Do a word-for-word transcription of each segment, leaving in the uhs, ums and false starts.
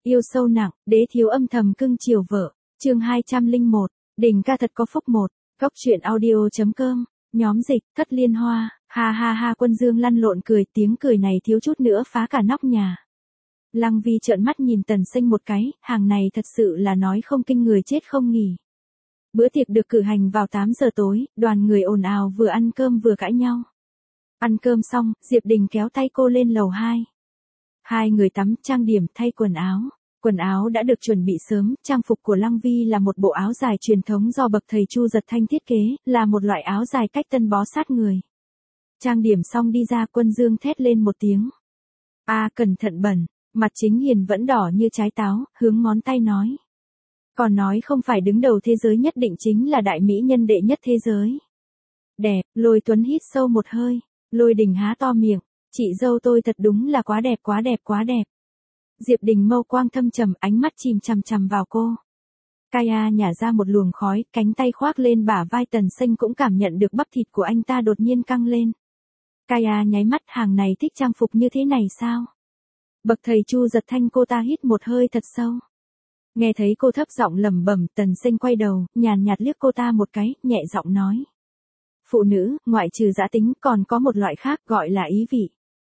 Yêu sâu nặng, đế thiếu âm thầm cưng chiều vợ. Chương hai trăm lẻ một, Đình ca thật có phúc một. Góc truyện audio.com, nhóm dịch, Thất Liên Hoa, ha ha ha. Quân Dương lăn lộn cười, tiếng cười này thiếu chút nữa phá cả nóc nhà. Lăng Vi trợn mắt nhìn Tần Sinh một cái, hàng này thật sự là nói không kinh người chết không nghỉ. Bữa tiệc được cử hành vào tám giờ tối, đoàn người ồn ào vừa ăn cơm vừa cãi nhau. Ăn cơm xong, Diệp Đình kéo tay cô lên lầu hai. Hai người tắm, trang điểm, thay quần áo. Quần áo đã được chuẩn bị sớm, trang phục của Lăng Vi là một bộ áo dài truyền thống do bậc thầy Chu Giật Thanh thiết kế, là một loại áo dài cách tân bó sát người. Trang điểm xong đi ra, Quân Dương thét lên một tiếng. A à, cẩn thận bẩn, mặt Chính Hiền vẫn đỏ như trái táo, hướng ngón tay nói. Còn nói không phải đứng đầu thế giới nhất định chính là đại mỹ nhân đệ nhất thế giới. Đẹp, Lôi Tuấn hít sâu một hơi, Lôi Đình há to miệng, chị dâu tôi thật đúng là quá đẹp quá đẹp quá đẹp. Diệp Đình mâu quang thâm trầm, ánh mắt chìm chằm chằm vào cô. Kaya nhả ra một luồng khói, cánh tay khoác lên bả vai Tần Sinh cũng cảm nhận được bắp thịt của anh ta đột nhiên căng lên. Kaya nháy mắt, hàng này thích trang phục như thế này sao? Bậc thầy Chu Giật Thanh. Cô ta hít một hơi thật sâu. Nghe thấy cô thấp giọng lẩm bẩm, Tần Sinh quay đầu, nhàn nhạt liếc cô ta một cái, nhẹ giọng nói. Phụ nữ, ngoại trừ dã tính, còn có một loại khác gọi là ý vị.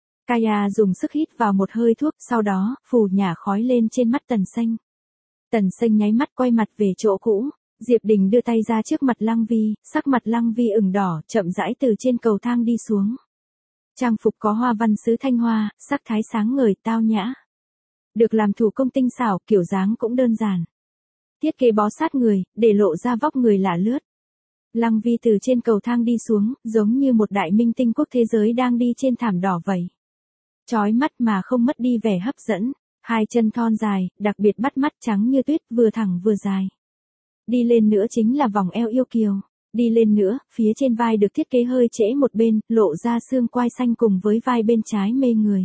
Kaya dùng sức hít vào một hơi thuốc, sau đó, phù nhả khói lên trên mắt Tần Sinh. Tần Sinh nháy mắt quay mặt về chỗ cũ. Diệp Đình đưa tay ra trước mặt Lăng Vi, sắc mặt Lăng Vi ửng đỏ, chậm rãi từ trên cầu thang đi xuống. Trang phục có hoa văn sứ Thanh Hoa, sắc thái sáng ngời, tao nhã. Được làm thủ công tinh xảo, kiểu dáng cũng đơn giản. Thiết kế bó sát người, để lộ ra vóc người lả lướt. Lăng Vi từ trên cầu thang đi xuống, giống như một đại minh tinh quốc thế giới đang đi trên thảm đỏ vậy. Chói mắt mà không mất đi vẻ hấp dẫn, hai chân thon dài, đặc biệt bắt mắt, trắng như tuyết, vừa thẳng vừa dài. Đi lên nữa chính là vòng eo yêu kiều, đi lên nữa, phía trên vai được thiết kế hơi trễ một bên, lộ ra xương quai xanh cùng với vai bên trái mê người.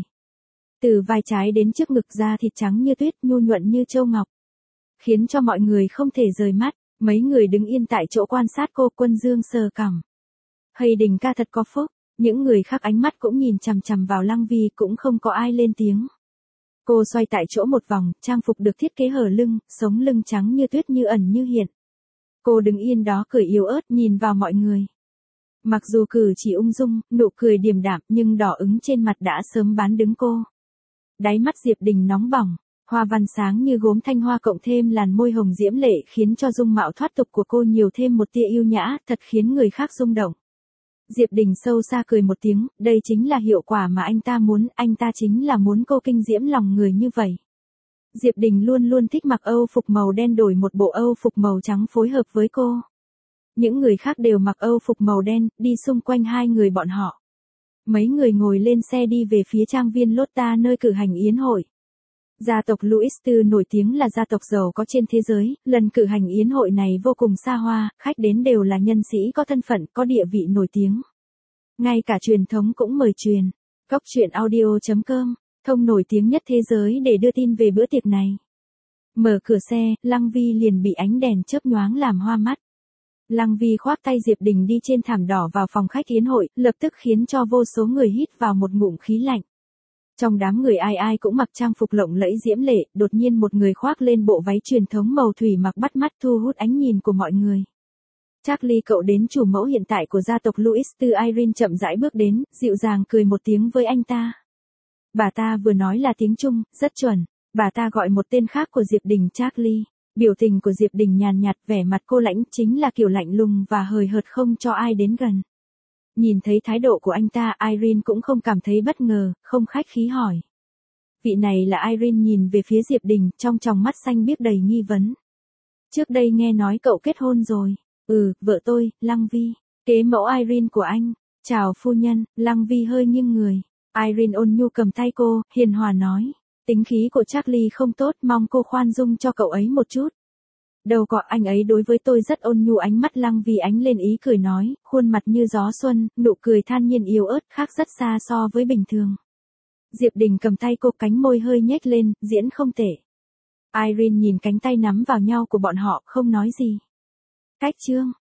Từ vai trái đến trước ngực da thịt trắng như tuyết, nhu nhuận như châu ngọc, khiến cho mọi người không thể rời mắt. Mấy người đứng yên tại chỗ quan sát cô. Quân Dương sờ cằm. Hay Đình ca thật có phúc. Những người khác ánh mắt cũng nhìn chằm chằm vào Lăng Vi, cũng không có ai lên tiếng. Cô xoay tại chỗ một vòng, trang phục được thiết kế hở lưng, sống lưng trắng như tuyết, như ẩn như hiện. Cô đứng yên đó cười yếu ớt nhìn vào mọi người. Mặc dù cử chỉ ung dung, nụ cười điềm đạm, nhưng đỏ ửng trên mặt đã sớm bán đứng cô. Đáy mắt Diệp Đình nóng bỏng, hoa văn sáng như gốm thanh hoa cộng thêm làn môi hồng diễm lệ khiến cho dung mạo thoát tục của cô nhiều thêm một tia yêu nhã, thật khiến người khác rung động. Diệp Đình sâu xa cười một tiếng, đây chính là hiệu quả mà anh ta muốn, anh ta chính là muốn cô kinh diễm lòng người như vậy. Diệp Đình luôn luôn thích mặc Âu phục màu đen, đổi một bộ Âu phục màu trắng phối hợp với cô. Những người khác đều mặc Âu phục màu đen, đi xung quanh hai người bọn họ. Mấy người ngồi lên xe đi về phía trang viên Lotta nơi cử hành yến hội. Gia tộc Louis Tư nổi tiếng là gia tộc giàu có trên thế giới, lần cử hành yến hội này vô cùng xa hoa, khách đến đều là nhân sĩ có thân phận, có địa vị nổi tiếng. Ngay cả truyền thống cũng mời truyền. Góc truyện audio.com, thông nổi tiếng nhất thế giới để đưa tin về bữa tiệc này. Mở cửa xe, Lăng Vi liền bị ánh đèn chớp nhoáng làm hoa mắt. Lăng Vi khoác tay Diệp Đình đi trên thảm đỏ vào phòng khách yến hội, lập tức khiến cho vô số người hít vào một ngụm khí lạnh. Trong đám người ai ai cũng mặc trang phục lộng lẫy diễm lệ, đột nhiên một người khoác lên bộ váy truyền thống màu thủy mặc bắt mắt, thu hút ánh nhìn của mọi người. Charlie cậu đến, chủ mẫu hiện tại của gia tộc Louis Tư Irene chậm rãi bước đến, dịu dàng cười một tiếng với anh ta. Bà ta vừa nói là tiếng Trung, rất chuẩn. Bà ta gọi một tên khác của Diệp Đình Charlie. Biểu tình của Diệp Đình nhàn nhạt, vẻ mặt cô lãnh, chính là kiểu lạnh lùng và hời hợt không cho ai đến gần. Nhìn thấy thái độ của anh ta, Irene cũng không cảm thấy bất ngờ, không khách khí hỏi. Vị này là Irene nhìn về phía Diệp Đình, trong tròng mắt xanh biếc đầy nghi vấn. Trước đây nghe nói cậu kết hôn rồi. Ừ, vợ tôi, Lăng Vi, kế mẫu Irene của anh. Chào phu nhân. Lăng Vi hơi nghiêng người. Irene ôn nhu cầm tay cô, hiền hòa nói. Tính khí của Charlie không tốt, mong cô khoan dung cho cậu ấy một chút. Đâu có, anh ấy đối với tôi rất ôn nhu. Ánh mắt Lăng Vi ánh lên ý cười nói, khuôn mặt như gió xuân, nụ cười than nhiên yếu ớt, khác rất xa so với bình thường. Diệp Đình cầm tay cô, cánh môi hơi nhếch lên, diễn không tệ. Irene nhìn cánh tay nắm vào nhau của bọn họ, không nói gì. Cách chương.